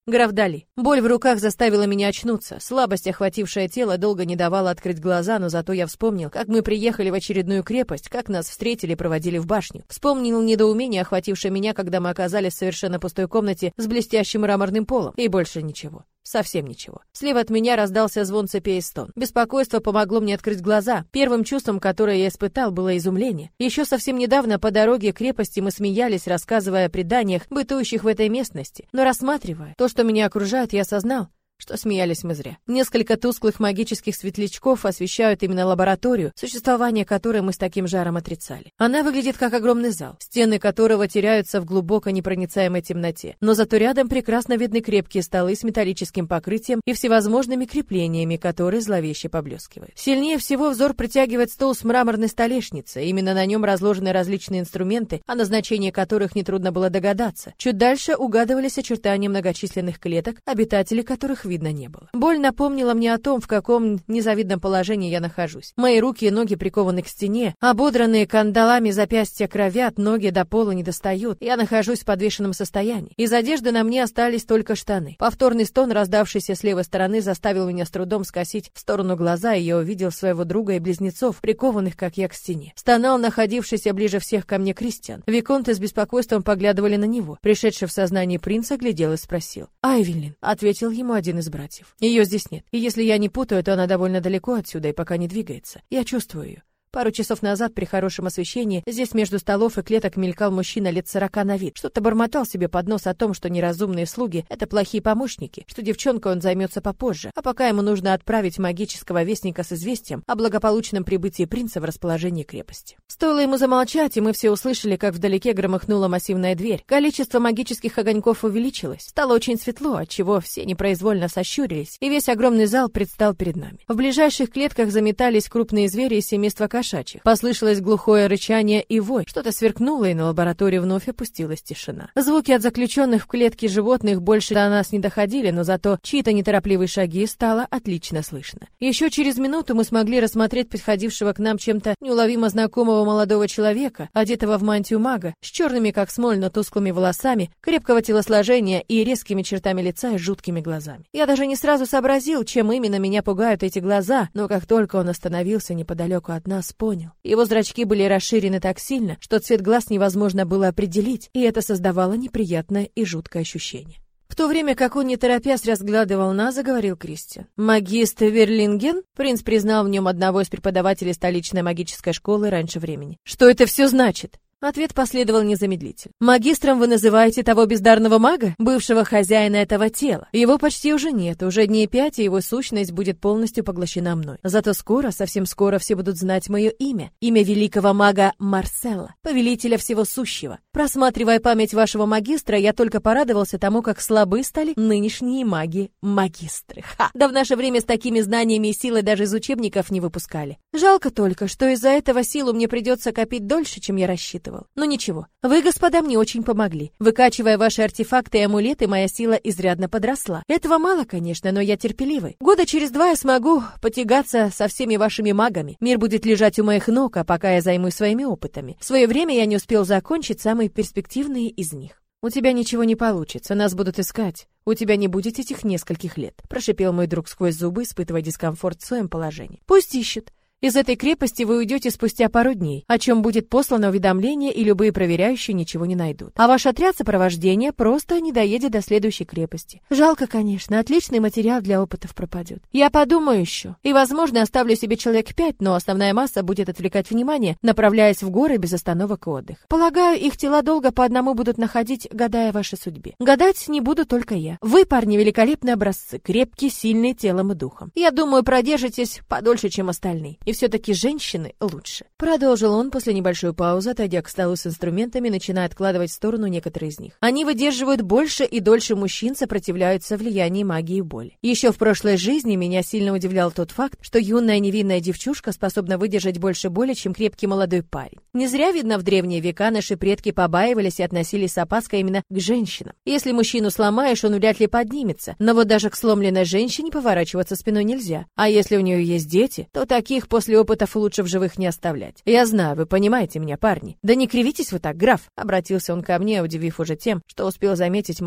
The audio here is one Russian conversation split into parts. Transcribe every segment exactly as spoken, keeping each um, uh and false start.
Граф Дали. Боль в руках заставила меня очнуться. Слабость, охватившая тело, долго не давала открыть глаза, но зато я вспомнил, как мы приехали в очередную крепость, как нас встретили и проводили в башню. Вспомнил недоумение, охватившее меня, когда мы оказались в совершенно пустой комнате с блестящим мраморным полом. И больше ничего. Совсем ничего. Слева от меня раздался звон цепей и стон. Беспокойство помогло мне открыть глаза. Первым чувством, которое я испытал, было изумление. Еще совсем недавно по дороге к крепости мы смеялись, рассказывая о преданиях, бытующих в этой местности. Но рассматривая то, что меня окружает, я осознал, что смеялись мы зря. Несколько тусклых магических светлячков освещают именно лабораторию, существование которой мы с таким жаром отрицали. Она выглядит как огромный зал, стены которого теряются в глубоко непроницаемой темноте. Но зато рядом прекрасно видны крепкие столы с металлическим покрытием и всевозможными креплениями, которые зловеще поблескивают. Сильнее всего взор притягивает стол с мраморной столешницей. Именно на нем разложены различные инструменты, о назначении которых нетрудно было догадаться. Чуть дальше угадывались очертания многочисленных клеток, обитатели которых видно не было. Боль напомнила мне о том, в каком незавидном положении я нахожусь. Мои руки и ноги прикованы к стене, ободранные кандалами запястья кровят, ноги до пола не достают. Я нахожусь в подвешенном состоянии. Из одежды на мне остались только штаны. Повторный стон, раздавшийся с левой стороны, заставил меня с трудом скосить в сторону глаза, и я увидел своего друга и близнецов, прикованных, как я, к стене. Стонал находившийся ближе всех ко мне Кристиан. Виконты с беспокойством поглядывали на него. Пришедший в сознание принц оглядел и спросил: «Айвелин», — ответил ему один из братьев. Ее здесь нет. И если я не путаю, то она довольно далеко отсюда и пока не двигается. Я чувствую ее. Пару часов назад при хорошем освещении здесь между столов и клеток мелькал мужчина лет сорока на вид. Что-то бормотал себе под нос о том, что неразумные слуги — это плохие помощники, что девчонкой он займется попозже, а пока ему нужно отправить магического вестника с известием о благополучном прибытии принца в расположении крепости. Стоило ему замолчать, и мы все услышали, как вдалеке громыхнула массивная дверь. Количество магических огоньков увеличилось. Стало очень светло, отчего все непроизвольно сощурились, и весь огромный зал предстал перед нами. В ближайших клетках заметались крупные звери из семейства кошачьих. Послышалось глухое рычание и вой. Что-то сверкнуло, и на лабораторию вновь опустилась тишина. Звуки от заключенных в клетке животных больше до нас не доходили, но зато чьи-то неторопливые шаги стало отлично слышно. Еще через минуту мы смогли рассмотреть подходившего к нам чем-то неуловимо знакомого молодого человека, одетого в мантию мага, с черными, как смоль, но тусклыми волосами, крепкого телосложения и резкими чертами лица и жуткими глазами. Я даже не сразу сообразил, чем именно меня пугают эти глаза, но как только он остановился неподалеку от нас, понял. Его зрачки были расширены так сильно, что цвет глаз невозможно было определить, и это создавало неприятное и жуткое ощущение. В то время как он, не торопясь, разглядывал нас, заговорил Кристиан. «Магистр Верлинген?» Принц признал в нем одного из преподавателей столичной магической школы раньше времени. «Что это все значит?» Ответ последовал незамедлительно. «Магистром вы называете того бездарного мага, бывшего хозяина этого тела? Его почти уже нет, уже дней пять, и его сущность будет полностью поглощена мной. Зато скоро, совсем скоро все будут знать мое имя, имя великого мага Марселла, повелителя всего сущего. Просматривая память вашего магистра, я только порадовался тому, как слабы стали нынешние маги-магистры. Ха! Да в наше время с такими знаниями и силой даже из учебников не выпускали. Жалко только, что из-за этого силу мне придется копить дольше, чем я рассчитывал. Но ничего, вы, господа, мне очень помогли. Выкачивая ваши артефакты и амулеты, моя сила изрядно подросла. Этого мало, конечно, но я терпеливый. Года через два я смогу потягаться со всеми вашими магами. Мир будет лежать у моих ног, а пока я займусь своими опытами. В свое время я не успел закончить самые перспективные из них. У тебя ничего не получится, нас будут искать. У тебя не будет этих нескольких лет, прошипел мой друг сквозь зубы, испытывая дискомфорт в своем положении. Пусть ищут. Из этой крепости вы уйдете спустя пару дней, о чем будет послано уведомление, и любые проверяющие ничего не найдут. А ваш отряд сопровождения просто не доедет до следующей крепости. Жалко, конечно, отличный материал для опытов пропадет. Я подумаю еще. И, возможно, оставлю себе человек пять, но основная масса будет отвлекать внимание, направляясь в горы без остановок и отдыха. Полагаю, их тела долго по одному будут находить, гадая о вашей судьбе. Гадать не буду только я. Вы, парни, великолепные образцы, крепкие, сильные телом и духом. Я думаю, продержитесь подольше, чем остальные. И все-таки женщины лучше. Продолжил он после небольшой паузы, отойдя к столу с инструментами, начиная откладывать в сторону некоторые из них. Они выдерживают больше и дольше мужчин, сопротивляются влиянию магии и боли. Еще в прошлой жизни меня сильно удивлял тот факт, что юная невинная девчушка способна выдержать больше боли, чем крепкий молодой парень. Не зря, видно, в древние века наши предки побаивались и относились с опаской именно к женщинам. Если мужчину сломаешь, он вряд ли поднимется, но вот даже к сломленной женщине поворачиваться спиной нельзя. А если у нее есть дети, то таких после После опытов лучше в живых не оставлять. Я знаю, вы понимаете меня, парни. Да не кривитесь вы так, граф. Обратился он ко мне, удивив уже тем, что успел заметить мою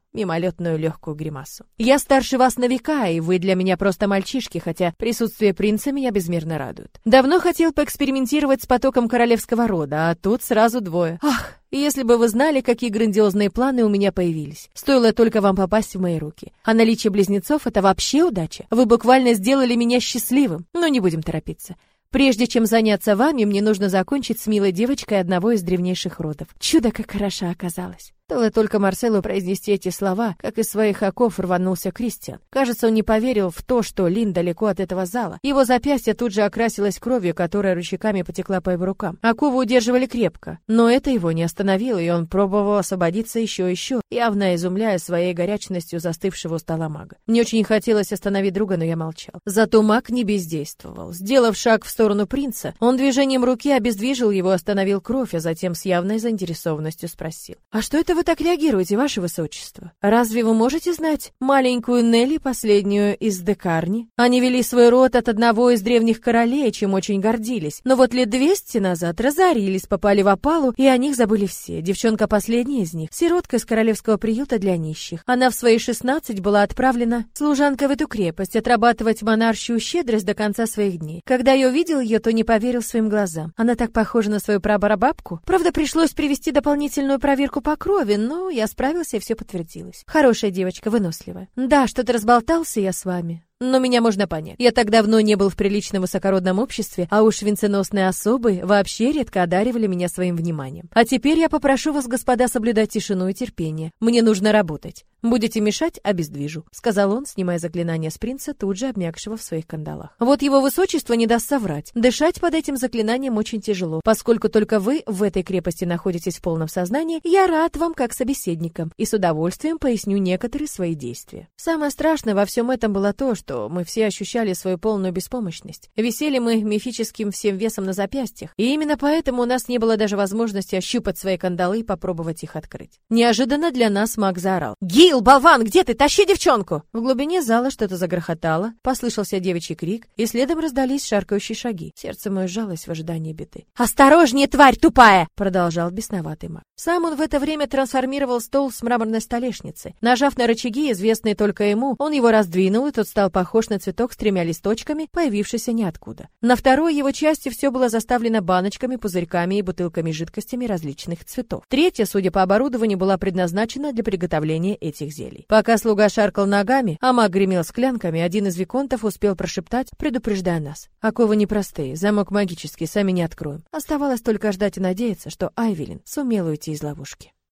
мимолетную легкую гримасу. «Я старше вас на века, и вы для меня просто мальчишки, хотя присутствие принца меня безмерно радует. Давно хотел поэкспериментировать с потоком королевского рода, а тут сразу двое. Ах, если бы вы знали, какие грандиозные планы у меня появились. Стоило только вам попасть в мои руки. А наличие близнецов — это вообще удача. Вы буквально сделали меня счастливым. Но не будем торопиться. Прежде чем заняться вами, мне нужно закончить с милой девочкой одного из древнейших родов. Чудо, как хороша оказалась». Стоило только Марселу произнести эти слова, как из своих оков рванулся Кристиан. Кажется, он не поверил в то, что Лин далеко от этого зала. Его запястье тут же окрасилось кровью, которая ручейками потекла по его рукам. Оковы удерживали крепко, но это его не остановило, и он пробовал освободиться еще и еще, явно изумляя своей горячностью застывшего у стола мага. Мне очень хотелось остановить друга, но я молчал. Зато маг не бездействовал. Сделав шаг в сторону принца, он движением руки обездвижил его, остановил кровь, а затем с явной заинтересованностью спросил: «А что это вы так реагируете, ваше высочество? Разве вы можете знать маленькую Нелли, последнюю из Декарни? Они вели свой род от одного из древних королей, чем очень гордились. Но вот лет двести назад разорились, попали в опалу, и о них забыли все. Девчонка последняя из них, сиротка из королевского приюта для нищих. Она в свои шестнадцать была отправлена служанкой в эту крепость отрабатывать монаршую щедрость до конца своих дней. Когда я увидел ее, то не поверил своим глазам. Она так похожа на свою прабабку. Правда, пришлось провести дополнительную проверку по крови, но я справился, и все подтвердилось. Хорошая девочка, выносливая. Да, что-то разболтался я с вами. Но меня можно понять. Я так давно не был в приличном высокородном обществе, а уж венценосные особы вообще редко одаривали меня своим вниманием. А теперь я попрошу вас, господа, соблюдать тишину и терпение. Мне нужно работать. Будете мешать — обездвижу», — сказал он, снимая заклинание с принца, тут же обмякшего в своих кандалах. «Вот его высочество не даст соврать. Дышать под этим заклинанием очень тяжело. Поскольку только вы в этой крепости находитесь в полном сознании, я рад вам как собеседникам и с удовольствием поясню некоторые свои действия». Самое страшное во всем этом было то, что что мы все ощущали свою полную беспомощность. Висели мы мифическим всем весом на запястьях, и именно поэтому у нас не было даже возможности ощупать свои кандалы и попробовать их открыть. Неожиданно для нас маг заорал: «Гил, болван, где ты? Тащи девчонку!» В глубине зала что-то загрохотало, послышался девичий крик, и следом раздались шаркающие шаги. Сердце мое сжалось в ожидании беды. «Осторожнее, тварь тупая!» — продолжал бесноватый маг. Сам он в это время трансформировал стол с мраморной столешницей. Нажав на рычаги, известные только ему, он его раздвинул, и тот стал похож на цветок с тремя листочками, появившийся ниоткуда. На второй его части все было заставлено баночками, пузырьками и бутылками с жидкостями различных цветов. Третья, судя по оборудованию, была предназначена для приготовления этих зелий. Пока слуга шаркал ногами, а маг гремел склянками, один из виконтов успел прошептать, предупреждая нас: «Оковы непростые, замок магический, сами не откроем». Оставалось только ждать и надеяться, что Айвелин сумела уйти из ловушки.